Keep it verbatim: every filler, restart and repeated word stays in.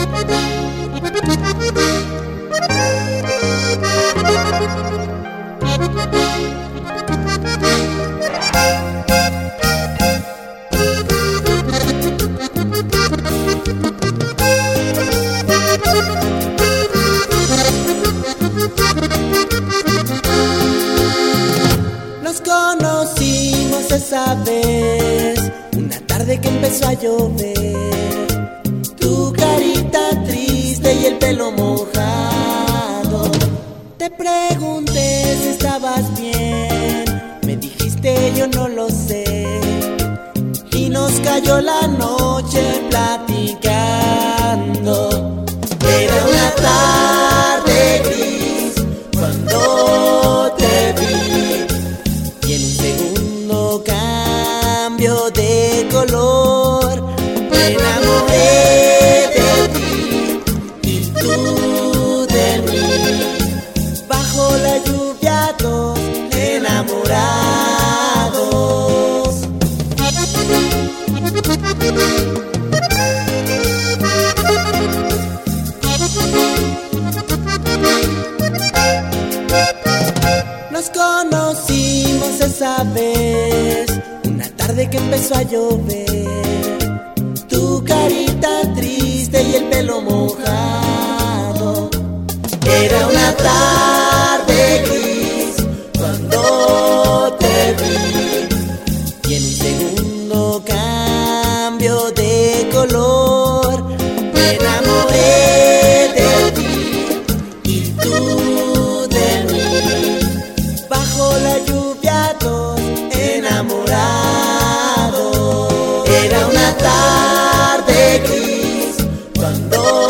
Nos conocimos esa vez, una tarde que empezó a llover. Tu carita triste y el pelo mojado. Te pregunté si estabas bien, me dijiste yo no lo sé. Y nos cayó la noche platicando. Era una tarde gris cuando te vi, y en un segundo cambio de color me enamoré de ti y tú de mí. Bajo la lluvia dos enamorados. Nos conocimos esa vez, una tarde que empezó a llover. Tu carita triste y el pelo mojado. Era una tarde gris cuando te vi, y en un segundo cambio de color me enamoré de ti y tú de mí. Bajo la lluvia dos enamorados. Era una tarde gris cuando